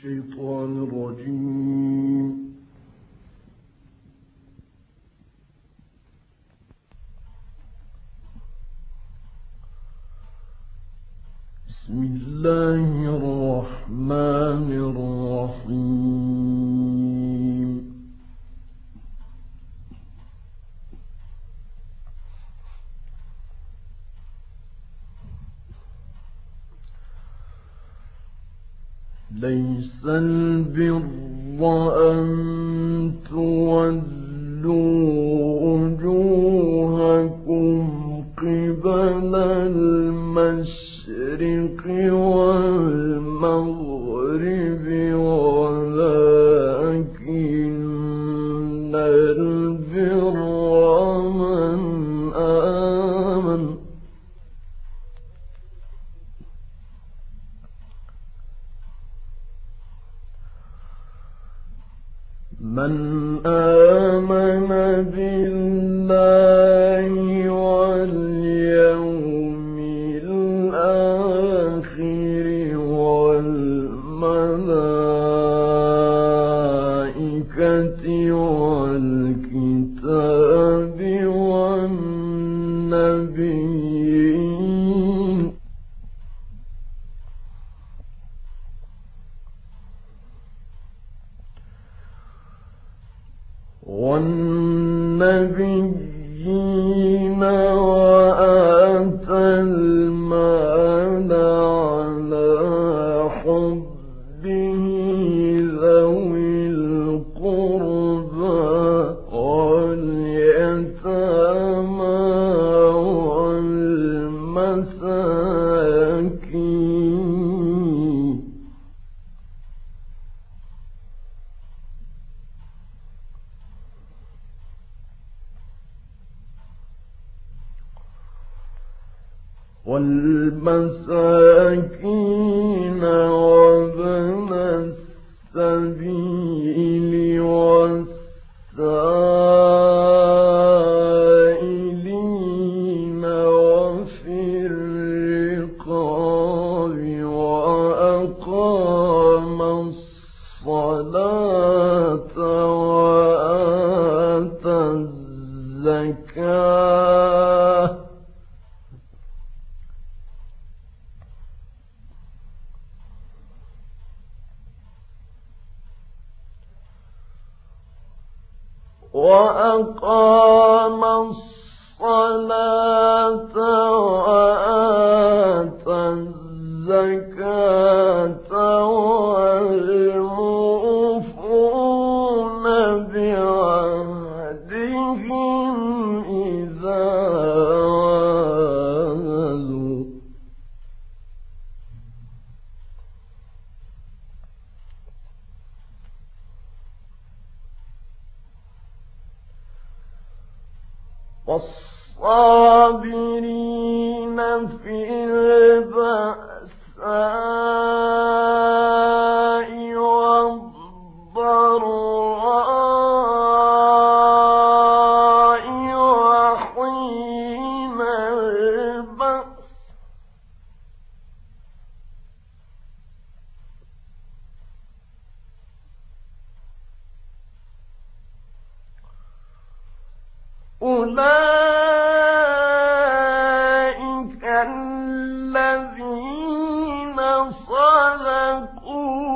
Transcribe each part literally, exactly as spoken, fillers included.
الشيطان الرجيم. بسم الله الرحمن الرحيم. ليس البر أن تولوا وجوهكم قبل المشرق والمغرب ولكن البر من آمن من آمن بالله واليوم الآخر والملائكة والكتاب والنبيين والنبيين وآتى المال على حبه ذوي القربى واليتامى والمساكين والمساكين وابن السبيل والسائلين وفي الرقاب وأقام الصلاة وآتى الزكاة وأقام الصلاة وآتى الزكاة والموفون بعهدهم إذا عاهدوا والصابرين في البأساء والضراء وحين البأس أولئك الذين صدقوا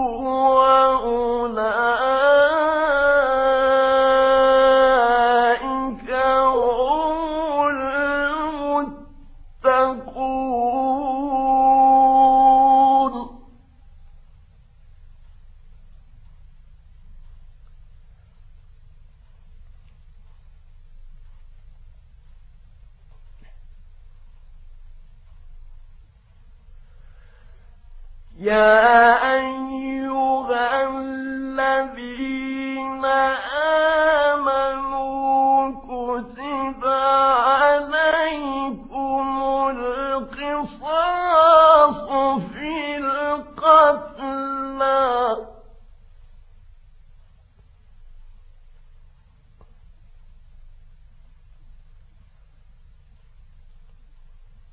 وأولئك هم المتقون. يا أيها الذين آمنوا كتب عليكم القصاص في القتلى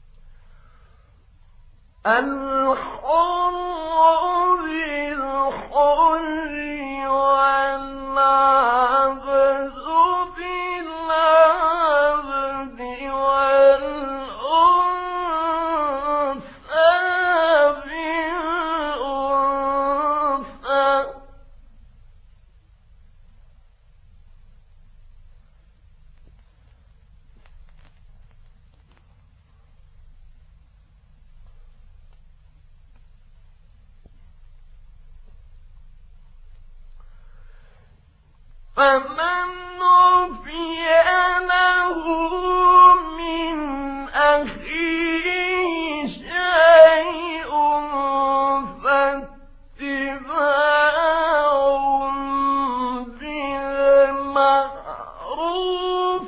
الحر بالحر فمن عفي له من أخيه شيء فاتباع بالمعروف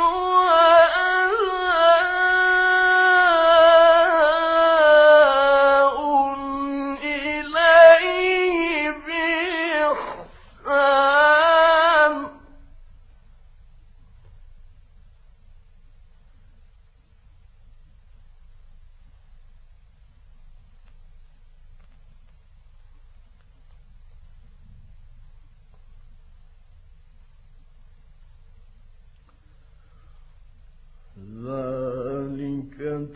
وأداء إليه بإحسان. ذلك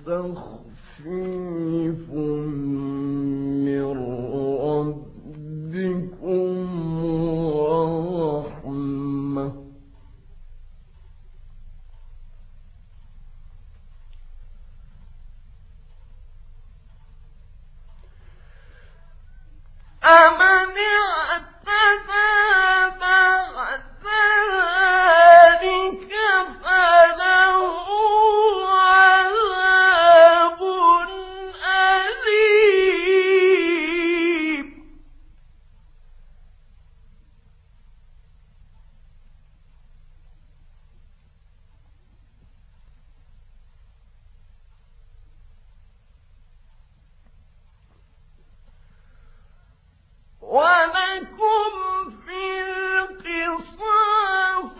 تخفيف من ربكم ورحمة. أمن اعتدى بعد ذلك فله عذاب أليم. ولكم في القصاص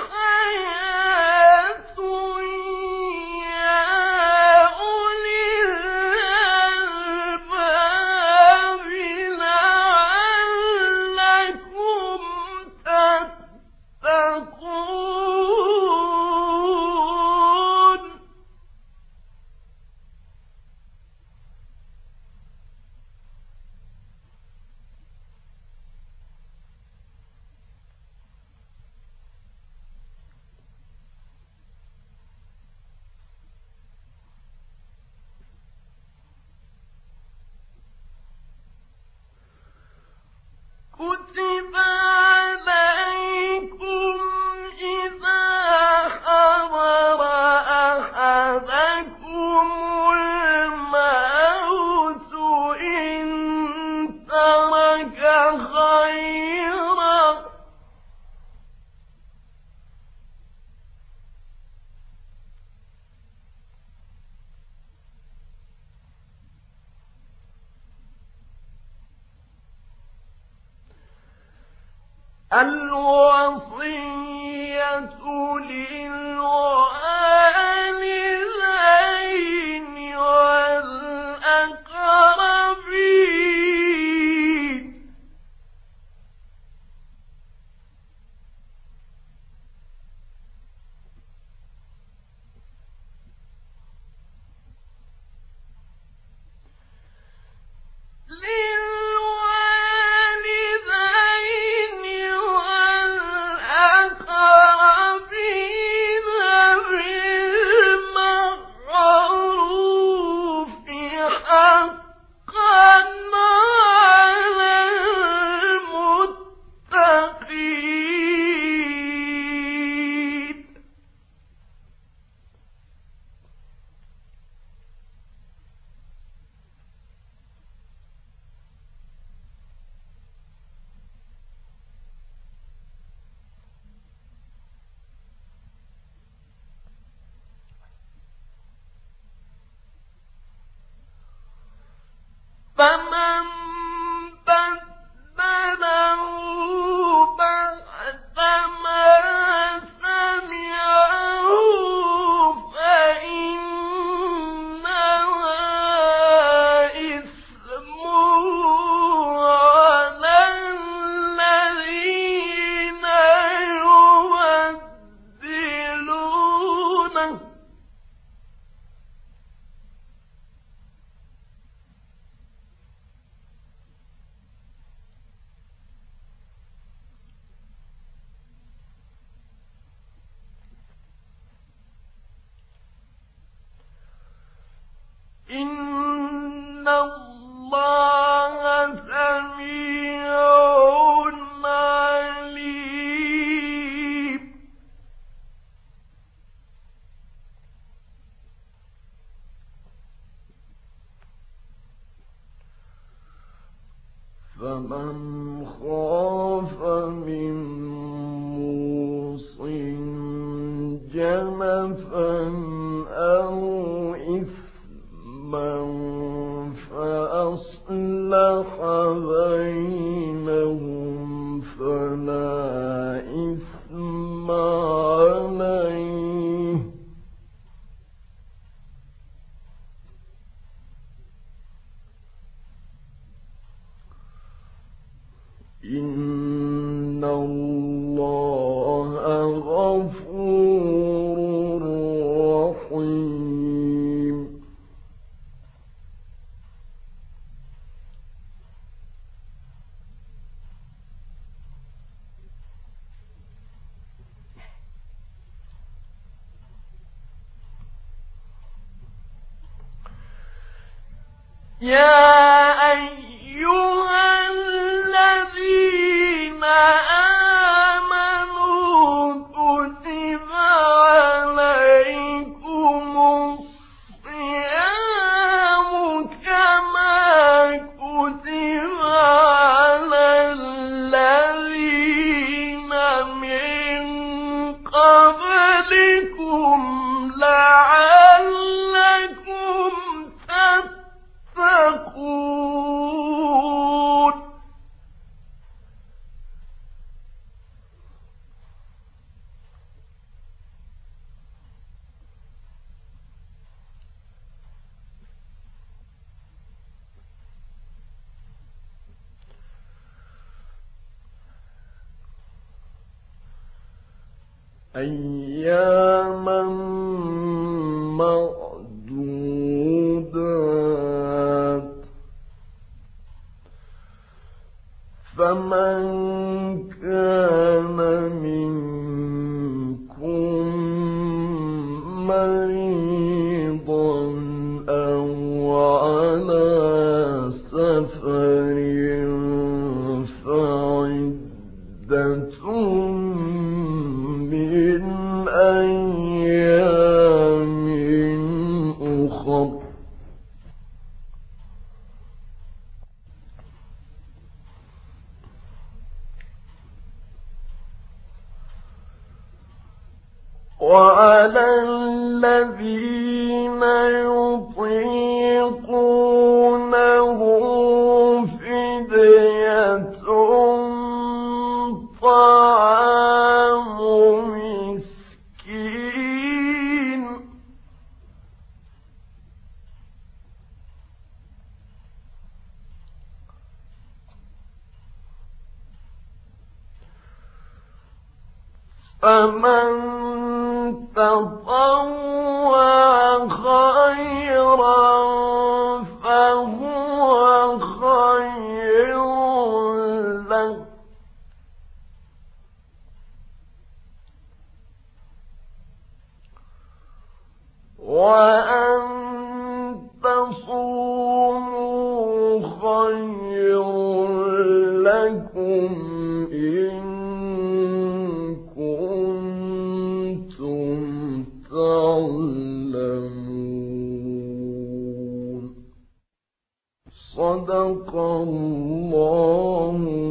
حياة يا أولي الألباب لعلكم تتقون. كتب عليكم إذا حضر أحدكم الموت إن ترك خيرا الوصية للوالدين والأقربين للوالدين والأقربين بالمعروف حقا على المتقين. فمن بدله بعدما سمعه فإنما إثمه على إِنَّ اللَّهَ سَمِيعٌ عَلِيمٌ فَمَنْ خَافَ مِن مُّوصٍ جَنَفًا أَوْ إِثْمًا فَأَصْلَحَ بَيْنَهُمْ فَلَا إِثْمَ عَلَيْهِ ۚ إِنَّ اللَّهَ غَفُورٌ رَّحِيمٌ يَا أَيُّهَا الَّذِينَ آمَنُوا كُتِبَ عَلَيْكُمُ الصِّيَامُ كَمَا كُتِبَ عَلَى الَّذِينَ مِن قَبْلِكُمْ لَعَلَّكُمْ تَتَّقُونَ أَيَّامًا مَّعْدُودَاتٍ ۚ فَمَن كَانَ مِنكُم مَّرِيضًا أَوْ عَلَىٰ سَفَرٍ فَعِدَّةٌ مِّنْ أَيَّامٍ أُخَرَ ۚ وَعَلَى الَّذِينَ يُطِيقُونَهُ فِدْيَةٌ طَعَامُ مِسْكِينٍ ۖ فَمَن تَطَوَّعَ خَيْرًا فَهُوَ خَيْرٌ لَّهُ ۚ وَأَن تَصُومُوا خَيْرٌ لَّكُمْ إِن كُنتُمْ تَعْلَمُونَ. صَدَقَ اللَّهُ